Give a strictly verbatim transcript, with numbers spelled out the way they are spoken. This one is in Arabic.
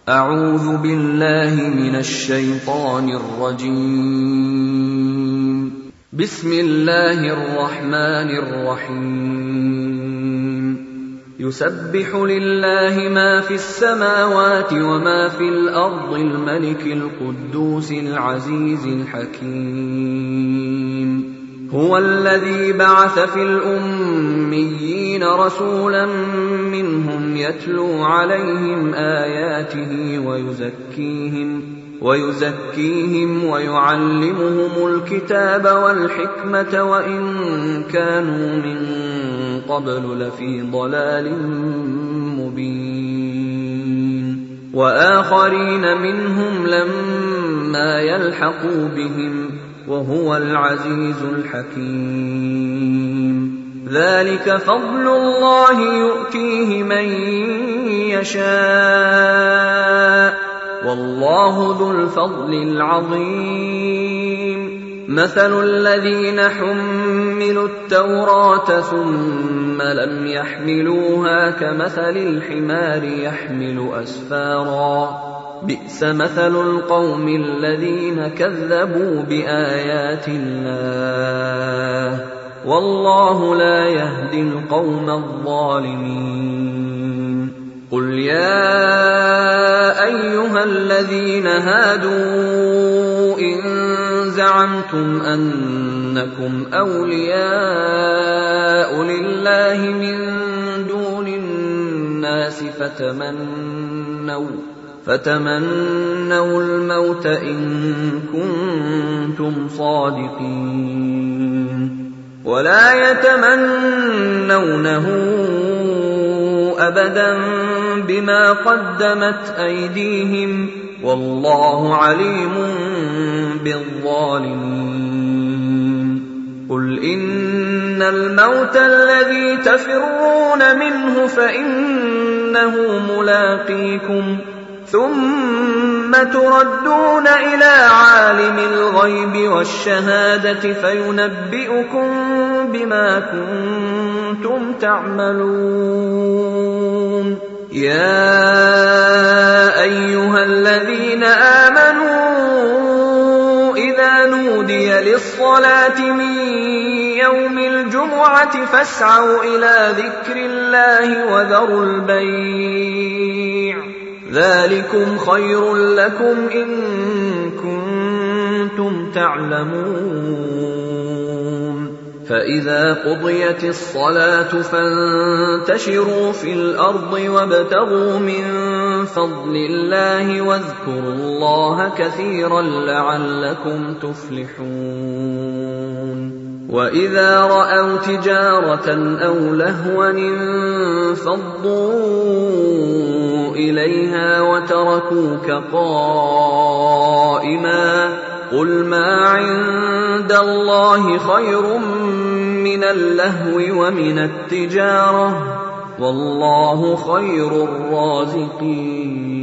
أعوذ بالله من الشيطان الرجيم. بسم الله الرحمن الرحيم. يسبح لله ما في السماوات وما في الأرض الملك القدوس العزيز الحكيم. هو الذي بعث في الأميين رسولا منهم يتلو عليهم آياته ويزكيهم ويزكيهم ويعلمهم الكتاب والحكمة وإن كانوا من قبل لفي ضلال مبين. وآخرين منهم لما يلحقوا بهم وهو العزيز الحكيم. ذلك فضل الله يؤتيه من يشاء والله ذو الفضل العظيم. مثل الذين حملوا التوراة ثم لم يحملوها كمثل الحمار يحمل أسفارا بئس مثل القوم الذين كذبوا بآيات الله والله لا يهدي القوم الظالمين. قل يا أيها الذين هادوا إن زعمتم أنكم أولياء لله من دون الناس فتمنوا فتمنوا الموت إن كنتم صادقين ولا يتمنونه أبدا بما قدمت أيديهم والله عليم بالظالمين. قل إن الموت الذي تفرون منه فإنه ملاقيكم ثم تردون إلى عالم الغيب والشهادة فينبئكم بما كنتم تعملون. يا أيها الذين آمنوا إذا نودي للصلاة من يوم الجمعة فاسعوا إلى ذكر الله وذروا البيع ذلكم خير لكم إن كنتم تعلمون. فإذا قضيت الصلاة فانتشروا في الأرض وابتغوا من فضل الله واذكروا الله كثيرا لعلكم تفلحون. وإذا رأوا تجارة أو لهوا انفضوا إليها وتركوك قائما قل ما عند الله خير من اللهو ومن التجارة والله خير الرازقين.